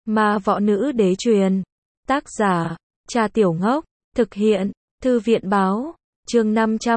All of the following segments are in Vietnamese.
Ma võ nữ đế truyền. Tác giả, Trà Tiểu Ngốc. Thực hiện, Thư viện báo. Chương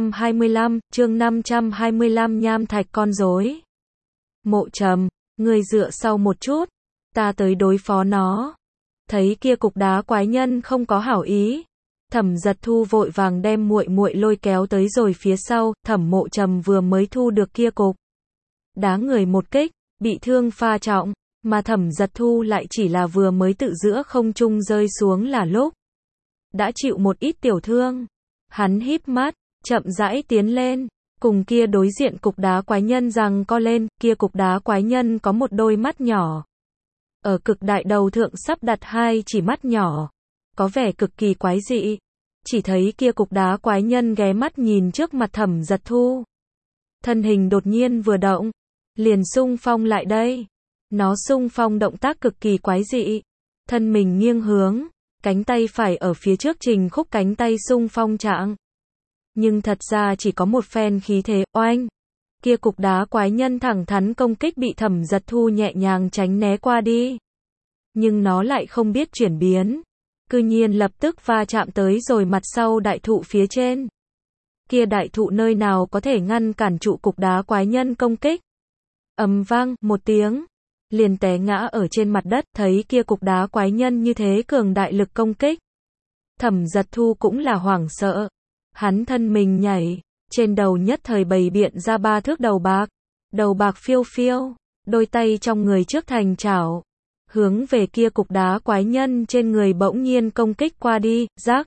525, nham thạch con rối. Mộ Trầm, ngươi dựa sau một chút, ta tới đối phó nó. Thấy kia cục đá quái nhân không có hảo ý, Thẩm Giật Thu vội vàng đem muội muội lôi kéo tới rồi phía sau. Thẩm Mộ Trầm vừa mới thu được kia cục đá người một kích, bị thương pha trọng, mà Thẩm Giật Thu lại chỉ là vừa mới tự giữa không trung rơi xuống là lúc đã chịu một ít tiểu thương. Hắn híp mắt, chậm rãi tiến lên, cùng kia đối diện cục đá quái nhân giằng co lên. Kia cục đá quái nhân có một đôi mắt nhỏ, ở cực đại đầu thượng sắp đặt hai chỉ mắt nhỏ, có vẻ cực kỳ quái dị. Chỉ thấy kia cục đá quái nhân ghé mắt nhìn trước mặt Thẩm Giật Thu, thân hình đột nhiên vừa động, liền xung phong lại đây. Nó xung phong động tác cực kỳ quái dị, thân mình nghiêng hướng, cánh tay phải ở phía trước trình khúc cánh tay xung phong trạng. Nhưng thật ra chỉ có một phen khí thế, oanh. Kia cục đá quái nhân thẳng thắn công kích bị Thẩm Giật Thu nhẹ nhàng tránh né qua đi. Nhưng nó lại không biết chuyển biến, cư nhiên lập tức va chạm tới rồi mặt sau đại thụ phía trên. Kia đại thụ nơi nào có thể ngăn cản trụ cục đá quái nhân công kích. Ầm vang, một tiếng, liền té ngã ở trên mặt đất. Thấy kia cục đá quái nhân như thế cường đại lực công kích, Thẩm Giật Thu cũng là hoảng sợ. Hắn thân mình nhảy, trên đầu nhất thời bày biện ra 3 thước đầu bạc phiêu phiêu, đôi tay trong người trước thành chảo, hướng về kia cục đá quái nhân trên người bỗng nhiên công kích qua đi. Rắc.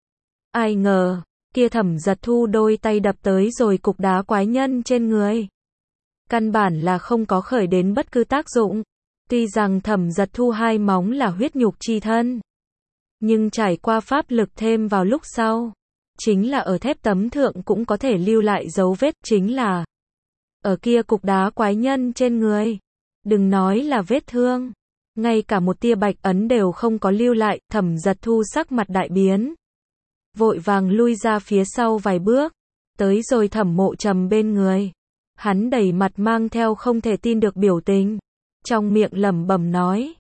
Ai ngờ, kia Thẩm Giật Thu đôi tay đập tới rồi cục đá quái nhân trên người, căn bản là không có khởi đến bất cứ tác dụng. Tuy rằng Thẩm Giật Thu hai móng là huyết nhục chi thân, nhưng trải qua pháp lực thêm vào lúc sau, chính là ở thép tấm thượng cũng có thể lưu lại dấu vết. Chính là ở kia cục đá quái nhân trên người, đừng nói là vết thương, ngay cả một tia bạch ấn đều không có lưu lại. Thẩm Giật Thu sắc mặt đại biến, vội vàng lui ra phía sau vài bước, tới rồi Thẩm Mộ Trầm bên người. Hắn đầy mặt mang theo không thể tin được biểu tình, trong miệng lẩm bẩm nói: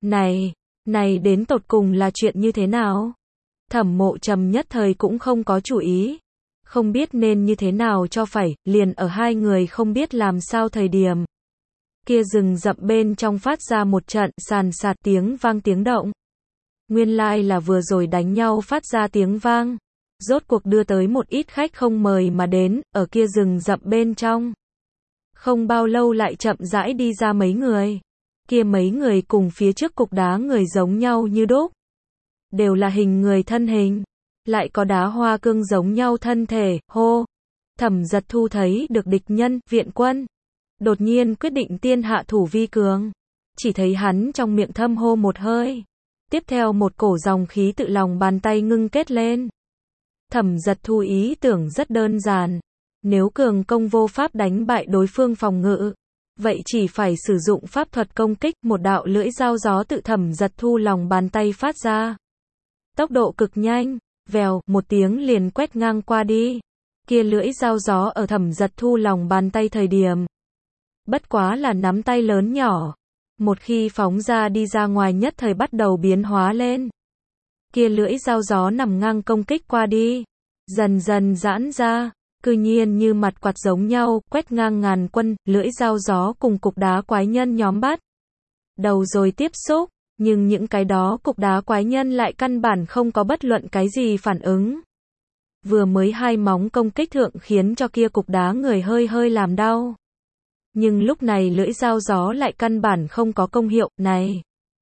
Này đến tột cùng là chuyện như thế nào? Thẩm Mộ Trầm nhất thời cũng không có chủ ý, không biết nên như thế nào cho phải. Liền ở hai người không biết làm sao thời điểm, kia rừng rậm bên trong phát ra một trận sàn sạt tiếng vang tiếng động. Nguyên lai là vừa rồi đánh nhau phát ra tiếng vang, rốt cuộc đưa tới một ít khách không mời mà đến. Ở kia rừng rậm bên trong, không bao lâu lại chậm rãi đi ra mấy người. Kia mấy người cùng phía trước cục đá người giống nhau như đúc, đều là hình người thân hình, lại có đá hoa cương giống nhau thân thể. Hô! Thẩm Giật Thu thấy được địch nhân, viện quân, đột nhiên quyết định tiên hạ thủ vi cường. Chỉ thấy hắn trong miệng thâm hô một hơi, tiếp theo một cổ dòng khí tự lòng bàn tay ngưng kết lên. Thẩm Giật Thu ý tưởng rất đơn giản, nếu cường công vô pháp đánh bại đối phương phòng ngự, vậy chỉ phải sử dụng pháp thuật công kích. Một đạo lưỡi dao gió tự Thẩm Giật Thu lòng bàn tay phát ra, tốc độ cực nhanh, vèo, một tiếng liền quét ngang qua đi. Kia lưỡi dao gió ở Thẩm Giật Thu lòng bàn tay thời điểm, bất quá là nắm tay lớn nhỏ, một khi phóng ra đi ra ngoài nhất thời bắt đầu biến hóa lên. Kia lưỡi dao gió nằm ngang công kích qua đi, dần dần giãn ra, cư nhiên như mặt quạt giống nhau, quét ngang ngàn quân. Lưỡi dao gió cùng cục đá quái nhân nhóm bắt đầu rồi tiếp xúc, nhưng những cái đó cục đá quái nhân lại căn bản không có bất luận cái gì phản ứng. Vừa mới hai móng công kích thượng khiến cho kia cục đá người hơi hơi làm đau, nhưng lúc này lưỡi dao gió lại căn bản không có công hiệu. Này!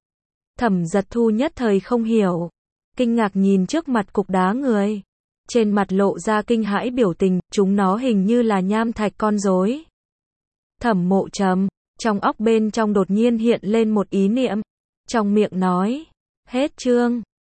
Thẩm Giật Thu nhất thời không hiểu, kinh ngạc nhìn trước mặt cục đá người, trên mặt lộ ra kinh hãi biểu tình. Chúng nó hình như là nham thạch con rối. Thẩm Mộ Trầm, trong óc bên trong đột nhiên hiện lên một ý niệm, trong miệng nói: hết chương.